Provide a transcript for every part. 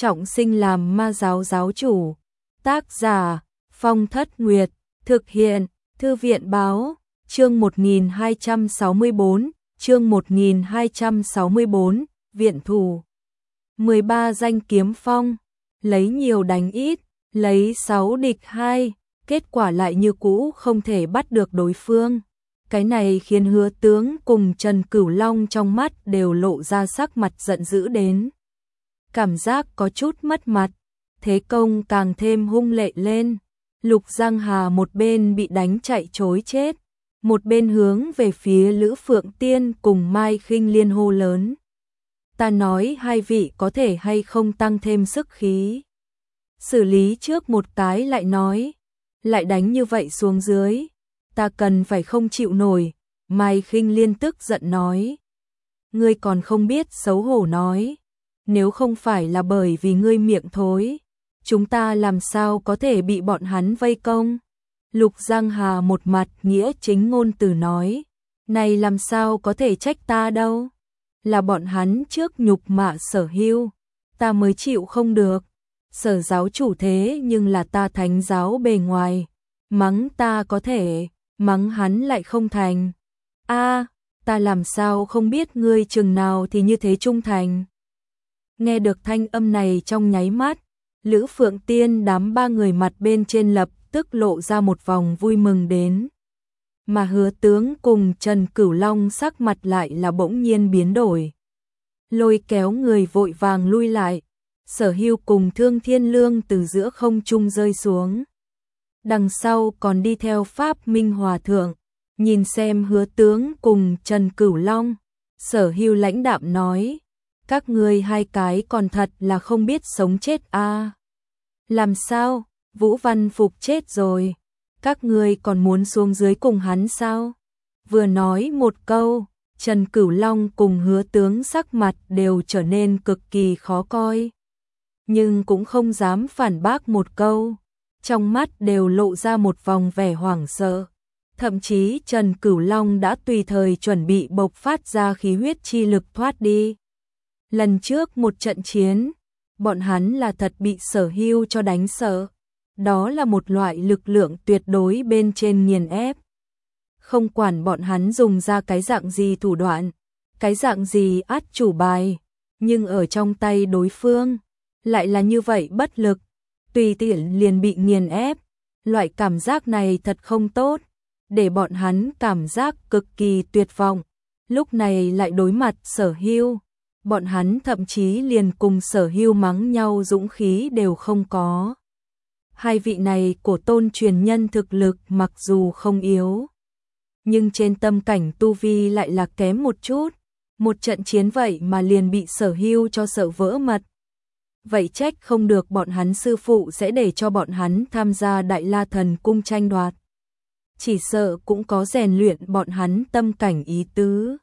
trọng sinh làm ma giáo giáo chủ. Tác giả Phong Thất Nguyệt. Thực hiện Thư viện Báo. Chương 1264. Chương 1264. Viện thủ. 13 danh kiếm phong. Lấy nhiều đánh ít, lấy 6 địch 2, kết quả lại như cũ không thể bắt được đối phương. Cái này khiến Hứa Tướng cùng Trần Cửu Long trong mắt đều lộ ra sắc mặt giận dữ đến. Cảm giác có chút mất mặt, thế công càng thêm hung lệ lên. Lục Giang Hà một bên bị đánh chạy trối chết, một bên hướng về phía Lữ Phượng Tiên cùng Mai Khinh Liên hô lớn. Ta nói hai vị có thể hay không tăng thêm sức khí. Xử lý trước một cái lại nói, lại đánh như vậy xuống dưới, ta cần phải không chịu nổi. Mai Khinh Liên tức giận nói, ngươi còn không biết xấu hổ nói, nếu không phải là bởi vì ngươi miệng thối, chúng ta làm sao có thể bị bọn hắn vây công. Lục Giang Hà một mặt nghĩa chính ngôn từ nói, này làm sao có thể trách ta đâu, là bọn hắn trước nhục mạ Sở Hưu, ta mới chịu không được. Sở giáo chủ thế nhưng là ta thánh giáo bề ngoài, mắng ta có thể, mắng hắn lại không thành. A, ta làm sao không biết ngươi chừng nào thì như thế trung thành. Nghe được thanh âm này trong nháy mắt, Lữ Phượng Tiên đám ba người mặt bên trên lập tức lộ ra một vòng vui mừng đến. Mà Hứa Tướng cùng Trần Cửu Long sắc mặt lại là bỗng nhiên biến đổi. Lôi kéo người vội vàng lui lại. Sở Hưu cùng Thương Thiên Lương từ giữa không trung rơi xuống. Đằng sau còn đi theo Pháp Minh Hòa Thượng, nhìn xem Hứa Tướng cùng Trần Cửu Long. Sở Hưu lãnh đạm nói, các ngươi hai cái còn thật là không biết sống chết a. Làm sao, Vũ Văn Phục chết rồi, các ngươi còn muốn xuống dưới cùng hắn sao? Vừa nói một câu, Trần Cửu Long cùng Hứa Tướng sắc mặt đều trở nên cực kỳ khó coi. Nhưng cũng không dám phản bác một câu, trong mắt đều lộ ra một vòng vẻ hoảng sợ. Thậm chí Trần Cửu Long đã tùy thời chuẩn bị bộc phát ra khí huyết chi lực thoát đi. Lần trước một trận chiến, bọn hắn là thật bị Sở Hưu cho đánh sợ. Đó là một loại lực lượng tuyệt đối bên trên nghiền ép. Không quản bọn hắn dùng ra cái dạng gì thủ đoạn, cái dạng gì át chủ bài, nhưng ở trong tay đối phương lại là như vậy bất lực, tùy tiện liền bị nghiền ép. Loại cảm giác này thật không tốt, để bọn hắn cảm giác cực kỳ tuyệt vọng. Lúc này lại đối mặt Sở Hưu, bọn hắn thậm chí liền cùng Sở Hưu mắng nhau dũng khí đều không có. Hai vị này của tôn truyền nhân thực lực mặc dù không yếu, nhưng trên tâm cảnh tu vi lại là kém một chút. Một trận chiến vậy mà liền bị Sở Hưu cho sợ vỡ mật. Vậy trách không được bọn hắn sư phụ sẽ để cho bọn hắn tham gia Đại La Thần Cung tranh đoạt. Chỉ sợ cũng có rèn luyện bọn hắn tâm cảnh ý tứ.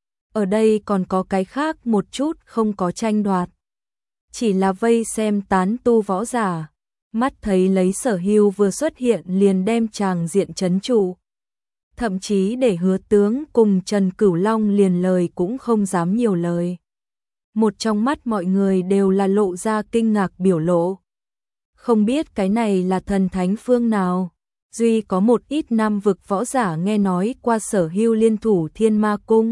Ở đây còn có cái khác một chút không có tranh đoạt. Chỉ là vây xem tán tu võ giả. Mắt thấy lấy Sở Hưu vừa xuất hiện liền đem tràng diện trấn trụ. Thậm chí để Hứa Tướng cùng Trần Cửu Long liền lời cũng không dám nhiều lời. Một trong mắt mọi người đều là lộ ra kinh ngạc biểu lộ. Không biết cái này là thần thánh phương nào. Duy có một ít nam vực võ giả nghe nói qua Sở Hưu liên thủ Thiên Ma Cung,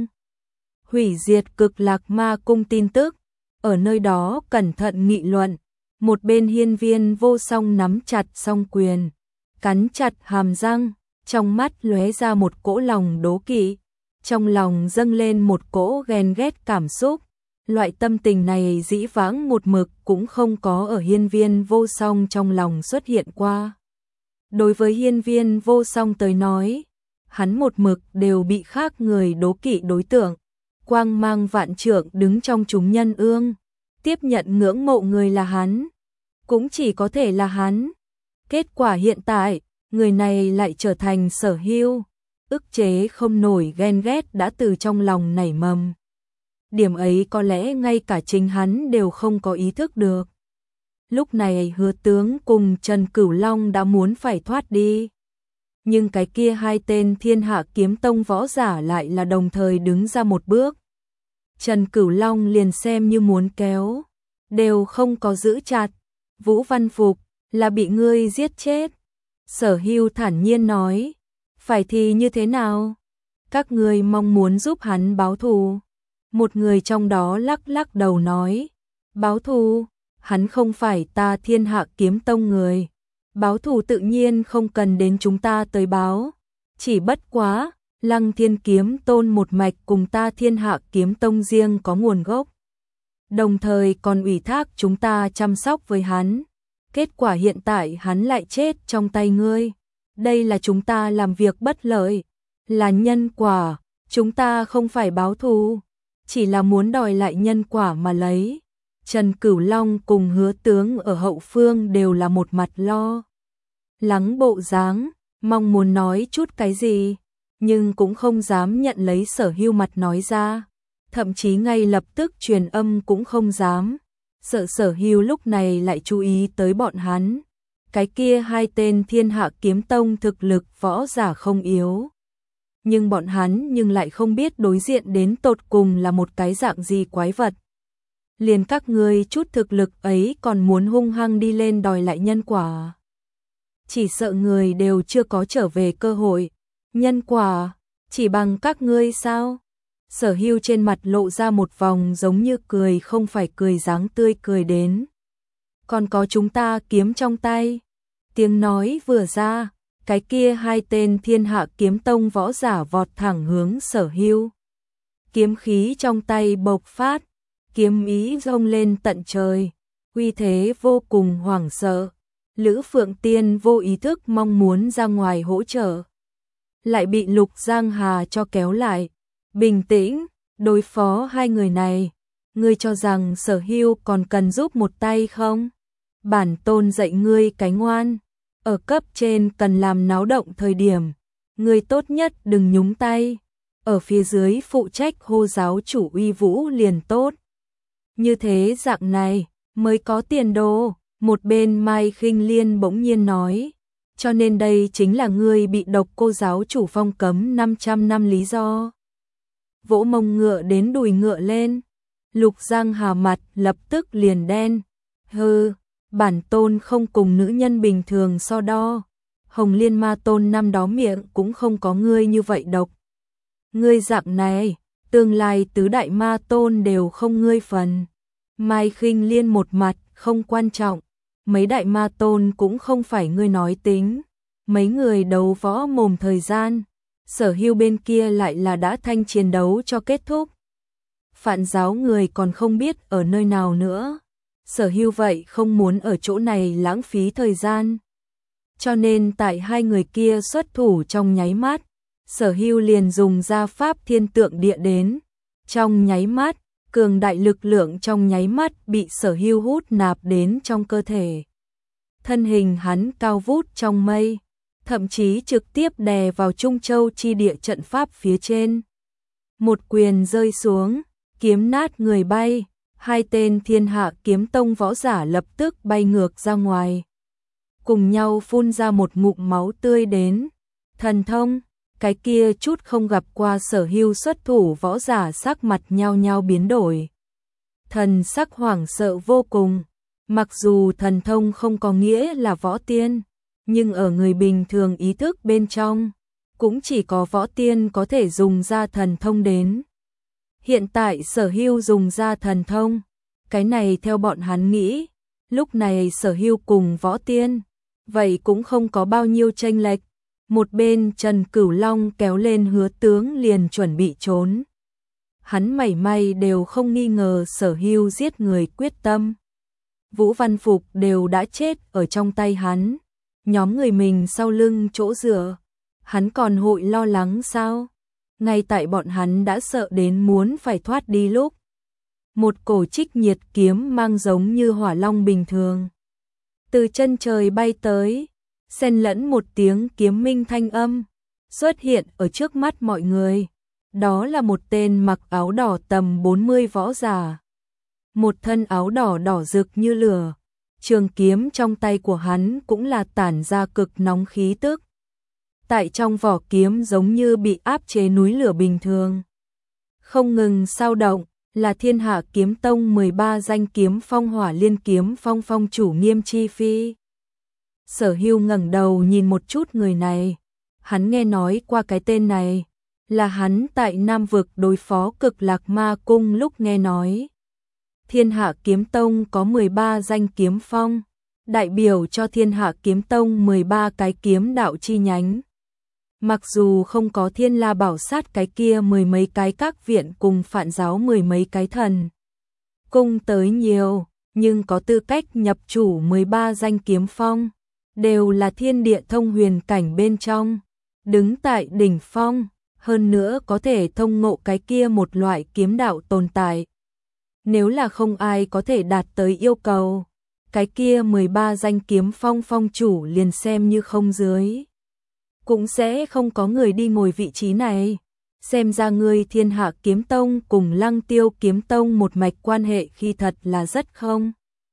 hủy diệt Cực Lạc Ma Cung tin tức. Ở nơi đó cẩn thận nghị luận. Một bên Hiên Viên Vô Song nắm chặt song quyền, cắn chặt hàm răng, trong mắt lóe ra một cỗ lòng đố kỵ, trong lòng dâng lên một cỗ ghen ghét cảm xúc. Loại tâm tình này dĩ vãng một mực cũng không có ở Hiên Viên Vô Song trong lòng xuất hiện qua. Đối với Hiên Viên Vô Song tới nói, hắn một mực đều bị khác người đố kỵ đối tượng, quang mang vạn trượng đứng trong chúng nhân ương. Tiếp nhận ngưỡng mộ người là hắn, cũng chỉ có thể là hắn. Kết quả hiện tại, người này lại trở thành Sở Hưu, ức chế không nổi ghen ghét đã từ trong lòng nảy mầm. Điểm ấy có lẽ ngay cả chính hắn đều không có ý thức được. Lúc này Hứa Tướng cùng Trần Cửu Long đã muốn phải thoát đi. Nhưng cái kia hai tên Thiên Hạ Kiếm Tông võ giả lại là đồng thời đứng ra một bước. Trần Cửu Long liền xem như muốn kéo, đều không có giữ chặt. Vũ Văn Phục, là bị ngươi giết chết. Sở Hưu thản nhiên nói, phải thì như thế nào? Các ngươi mong muốn giúp hắn báo thù. Một người trong đó lắc lắc đầu nói, báo thù, hắn không phải ta Thiên Hạ Kiếm Tông người. Báo thù tự nhiên không cần đến chúng ta tới báo. Chỉ bất quá, Lăng Thiên Kiếm Tôn một mạch cùng ta Thiên Hạ Kiếm Tông riêng có nguồn gốc. Đồng thời còn ủy thác chúng ta chăm sóc với hắn. Kết quả hiện tại hắn lại chết trong tay ngươi. Đây là chúng ta làm việc bất lợi, là nhân quả, chúng ta không phải báo thù, chỉ là muốn đòi lại nhân quả mà lấy. Trần Cửu Long cùng Hứa tướng ở hậu phương đều là một mặt lo lắng bộ dáng, mong muốn nói chút cái gì, nhưng cũng không dám nhận lấy Sở Hưu mặt nói ra, thậm chí ngay lập tức truyền âm cũng không dám, sợ Sở Hưu lúc này lại chú ý tới bọn hắn. Cái kia hai tên Thiên Hạ Kiếm Tông thực lực võ giả không yếu, nhưng bọn hắn nhưng lại không biết đối diện đến tột cùng là một cái dạng gì quái vật. Liền các ngươi chút thực lực ấy còn muốn hung hăng đi lên đòi lại nhân quả. Chỉ sợ người đều chưa có trở về cơ hội. Nhân quả, chỉ bằng các ngươi sao? Sở Hưu trên mặt lộ ra một vòng giống như cười không phải cười dáng tươi cười đến. Còn có chúng ta kiếm trong tay. Tiếng nói vừa ra, cái kia hai tên Thiên Hạ Kiếm Tông võ giả vọt thẳng hướng Sở Hưu. Kiếm khí trong tay bộc phát, kiếm ý rông lên tận trời, uy thế vô cùng hoảng sợ. Lữ Phượng Tiên vô ý thức mong muốn ra ngoài hỗ trợ, lại bị Lục Giang Hà cho kéo lại. Bình tĩnh, đối phó hai người này, ngươi cho rằng Sở Hưu còn cần giúp một tay không? Bản tôn dạy ngươi cái ngoan, ở cấp trên cần làm náo động thời điểm, ngươi tốt nhất đừng nhúng tay, ở phía dưới phụ trách hô giáo chủ uy vũ liền tốt. Như thế dạng này mới có tiền đồ. Một bên Mai Khinh Liên bỗng nhiên nói, cho nên đây chính là ngươi bị độc cô giáo chủ phong cấm 500 năm lý do. Vỗ mông ngựa đến đùi ngựa lên, Lục Giang Hà mặt lập tức liền đen. Hừ, bản tôn không cùng nữ nhân bình thường so đo. Hồng Liên Ma Tôn năm đó miệng cũng không có ngươi như vậy độc. Ngươi dạng này, tương lai tứ đại Ma Tôn đều không ngươi phần. Mai Khinh Liên một mặt không quan trọng. Mấy đại Ma Tôn cũng không phải ngươi nói tính. Mấy người đấu võ mồm thời gian, Sở Hưu bên kia lại là đã thanh chiến đấu cho kết thúc. Phạn giáo người còn không biết ở nơi nào nữa. Sở Hưu vậy không muốn ở chỗ này lãng phí thời gian. Cho nên tại hai người kia xuất thủ trong nháy mắt, Sở Hưu liền dùng ra pháp thiên tượng địa đến. Trong nháy mắt, cường đại lực lượng trong nháy mắt bị Sở Hưu hút nạp đến trong cơ thể. Thân hình hắn cao vút trong mây, thậm chí trực tiếp đè vào Trung Châu chi địa trận pháp phía trên. Một quyền rơi xuống, kiếm nát người bay, hai tên Thiên Hạ Kiếm Tông võ giả lập tức bay ngược ra ngoài. Cùng nhau phun ra một ngụm máu tươi đến. Thần thông, cái kia chút không gặp qua Sở Hưu xuất thủ võ giả sắc mặt nhao nhao biến đổi. Thần sắc hoảng sợ vô cùng, mặc dù thần thông không có nghĩa là võ tiên, nhưng ở người bình thường ý thức bên trong, cũng chỉ có võ tiên có thể dùng ra thần thông đến. Hiện tại Sở Hưu dùng ra thần thông, cái này theo bọn hắn nghĩ, lúc này Sở Hưu cùng võ tiên, vậy cũng không có bao nhiêu chênh lệch. Một bên Trần Cửu Long kéo lên Hứa tướng liền chuẩn bị trốn. Hắn mảy may đều không nghi ngờ Sở Hưu giết người quyết tâm. Vũ Văn Phục đều đã chết ở trong tay hắn. Nhóm người mình sau lưng chỗ dựa, hắn còn hội lo lắng sao? Ngay tại bọn hắn đã sợ đến muốn phải thoát đi lúc, một cổ trích nhiệt kiếm mang giống như hỏa long bình thường từ chân trời bay tới, xen lẫn một tiếng kiếm minh thanh âm, xuất hiện ở trước mắt mọi người. Đó là một tên mặc áo đỏ tầm 40 võ giả. Một thân áo đỏ đỏ rực như lửa, trường kiếm trong tay của hắn cũng là tản ra cực nóng khí tức. Tại trong vỏ kiếm giống như bị áp chế núi lửa bình thường. Không ngừng sao động, là Thiên Hạ Kiếm Tông 13 danh kiếm phong Hỏa Liên Kiếm Phong phong chủ Nghiêm Chi Phi. Sở Hưu ngẩng đầu nhìn một chút người này, hắn nghe nói qua cái tên này, là hắn tại Nam Vực đối phó Cực Lạc Ma Cung lúc nghe nói. Thiên Hạ Kiếm Tông có 13 danh kiếm phong, đại biểu cho Thiên Hạ Kiếm Tông 13 cái kiếm đạo chi nhánh. Mặc dù không có Thiên La Bảo Sát cái kia mười mấy cái các viện cùng Phạn Giáo mười mấy cái thần cung tới nhiều, nhưng có tư cách nhập chủ 13 danh kiếm phong, đều là thiên địa thông huyền cảnh bên trong, đứng tại đỉnh phong, hơn nữa có thể thông ngộ cái kia một loại kiếm đạo tồn tại. Nếu là không ai có thể đạt tới yêu cầu, cái kia 13 danh kiếm phong phong chủ liền xem như không dưới, cũng sẽ không có người đi ngồi vị trí này. Xem ra ngươi Thiên Hạ Kiếm Tông cùng Lăng Tiêu Kiếm Tông một mạch quan hệ khi thật là rất không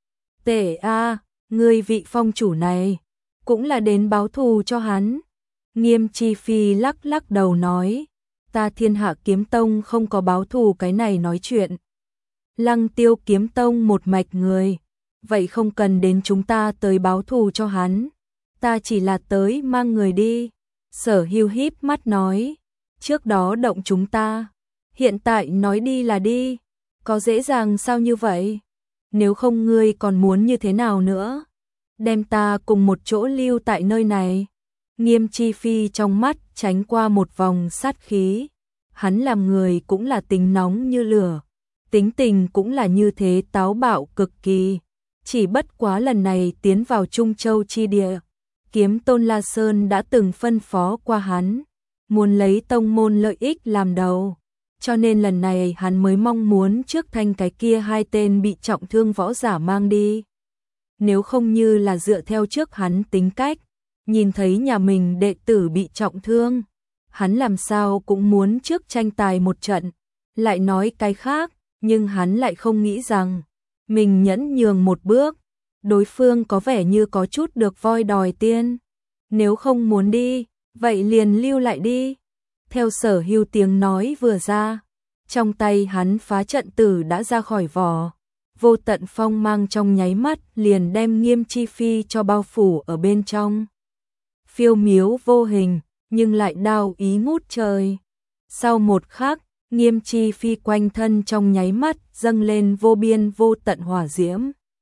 tệ a. Ngươi vị phong chủ này cũng là đến báo thù cho hắn. Nghiêm Chi Phi lắc lắc đầu nói, ta Thiên Hạ Kiếm Tông không có báo thù cái này nói chuyện. Lăng Tiêu Kiếm Tông một mạch người, vậy không cần đến chúng ta tới báo thù cho hắn, ta chỉ là tới mang người đi. Sở Hưu híp mắt nói, trước đó động chúng ta, hiện tại nói đi là đi, có dễ dàng sao như vậy? Nếu không ngươi còn muốn như thế nào nữa? Đem ta cùng một chỗ lưu tại nơi này. Nghiêm Chi Phi trong mắt tránh qua một vòng sát khí. Hắn làm người cũng là tính nóng như lửa, tính tình cũng là như thế táo bạo cực kỳ. Chỉ bất quá lần này tiến vào Trung Châu chi địa, Kiếm Tôn La Sơn đã từng phân phó qua hắn, muốn lấy tông môn lợi ích làm đầu, cho nên lần này hắn mới mong muốn trước thanh cái kia hai tên bị trọng thương võ giả mang đi. Nếu không như là dựa theo trước hắn tính cách, nhìn thấy nhà mình đệ tử bị trọng thương, hắn làm sao cũng muốn trước tranh tài một trận, lại nói cái khác, nhưng hắn lại không nghĩ rằng mình nhẫn nhường một bước, đối phương có vẻ như có chút được voi đòi tiên. Nếu không muốn đi, vậy liền lưu lại đi. Theo Sở Hưu tiếng nói vừa ra, trong tay hắn phá trận tử đã ra khỏi vỏ, vô tận phong mang trong nháy mắt liền đem Nghiêm Chi Phi cho bao phủ ở bên trong. Phiêu miếu vô hình, nhưng lại đao ý ngút trời. Sau một khắc, Nghiêm Chi Phi quanh thân trong nháy mắt dâng lên vô biên vô tận hỏa diễm.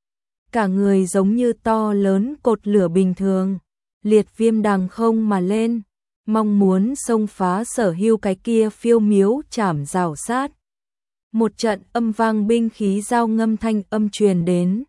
Cả người giống như to lớn cột lửa bình thường, liệt viêm đằng không mà lên, mong muốn xông phá Sở Hưu cái kia phiêu miếu chảm rào sát. Một trận âm vang binh khí giao ngâm thanh âm truyền đến.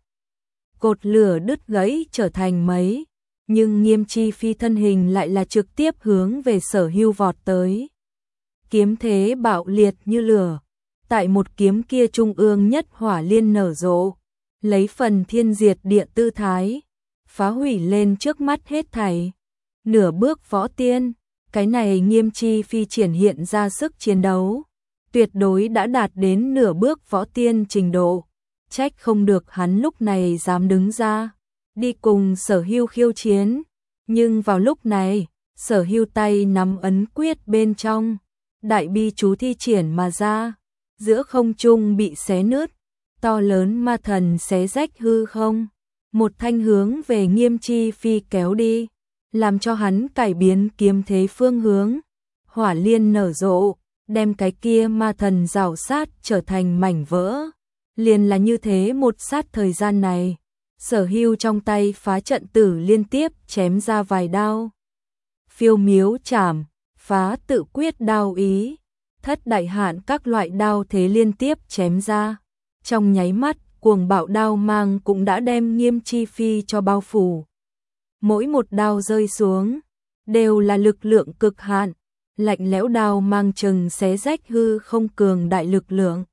Cột lửa đứt gãy trở thành mấy, nhưng Nghiêm Chi Phi thân hình lại là trực tiếp hướng về Sở Hưu vọt tới. Kiếm thế bạo liệt như lửa, tại một kiếm kia trung ương nhất hỏa liên nở rộ, lấy phần thiên diệt địa tư thái, phá hủy lên trước mắt hết thảy. Nửa bước võ tiên, cái này Nghiêm Chi Phi triển hiện ra sức chiến đấu, tuyệt đối đã đạt đến nửa bước võ tiên trình độ. Trách không được hắn lúc này dám đứng ra, đi cùng Sở Hưu khiêu chiến. Nhưng vào lúc này, Sở Hưu tay nắm ấn quyết bên trong, đại bi chú thi triển mà ra, giữa không trung bị xé nứt, to lớn ma thần xé rách hư không, một thanh hướng về Nghiêm Chi Phi kéo đi, làm cho hắn cải biến kiếm thế phương hướng. Hỏa liên nở rộ, đem cái kia ma thần rào sát trở thành mảnh vỡ. Liền là như thế một sát thời gian này, Sở Hưu trong tay phá trận tử liên tiếp chém ra vài đao. Phiêu miếu chảm, phá tự quyết đao ý, thất đại hạn các loại đao thế liên tiếp chém ra. Trong nháy mắt, cuồng bạo đao mang cũng đã đem Nghiêm Chi Phi cho bao phủ. Mỗi một đao rơi xuống, đều là lực lượng cực hạn, lạnh lẽo đao mang chừng xé rách hư không cường đại lực lượng.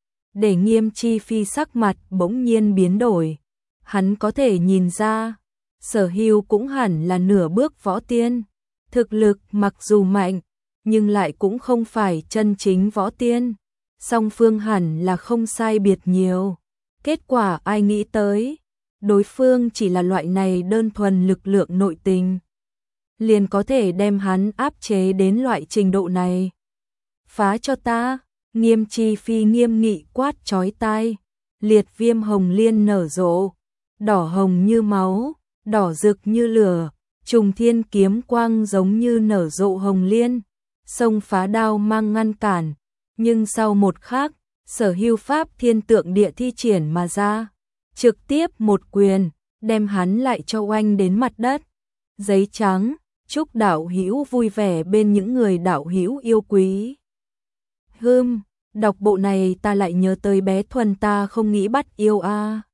Để Nghiêm Chi Phi sắc mặt bỗng nhiên biến đổi, hắn có thể nhìn ra, Sở Hưu cũng hẳn là nửa bước võ tiên, thực lực mặc dù mạnh, nhưng lại cũng không phải chân chính võ tiên, song phương hẳn là không sai biệt nhiều. Kết quả ai nghĩ tới, đối phương chỉ là loại này đơn thuần lực lượng nội tình, liền có thể đem hắn áp chế đến loại trình độ này. Phá cho ta! Nghiêm Chi Phi nghiêm nghị quát chói tai, liệt viêm hồng liên nở rộ, đỏ hồng như máu, đỏ rực như lửa, trùng thiên kiếm quang giống như nở rộ hồng liên, xông phá đao mang ngăn cản, nhưng sau một khắc, Sở Hưu pháp thiên tượng địa thi triển mà ra, trực tiếp một quyền, đem hắn lại cho oanh đến mặt đất. Giấy trắng, chúc đạo hữu vui vẻ bên những người đạo hữu yêu quý. Đọc bộ này ta lại nhớ tới bé Thuần ta không nghĩ bắt yêu a.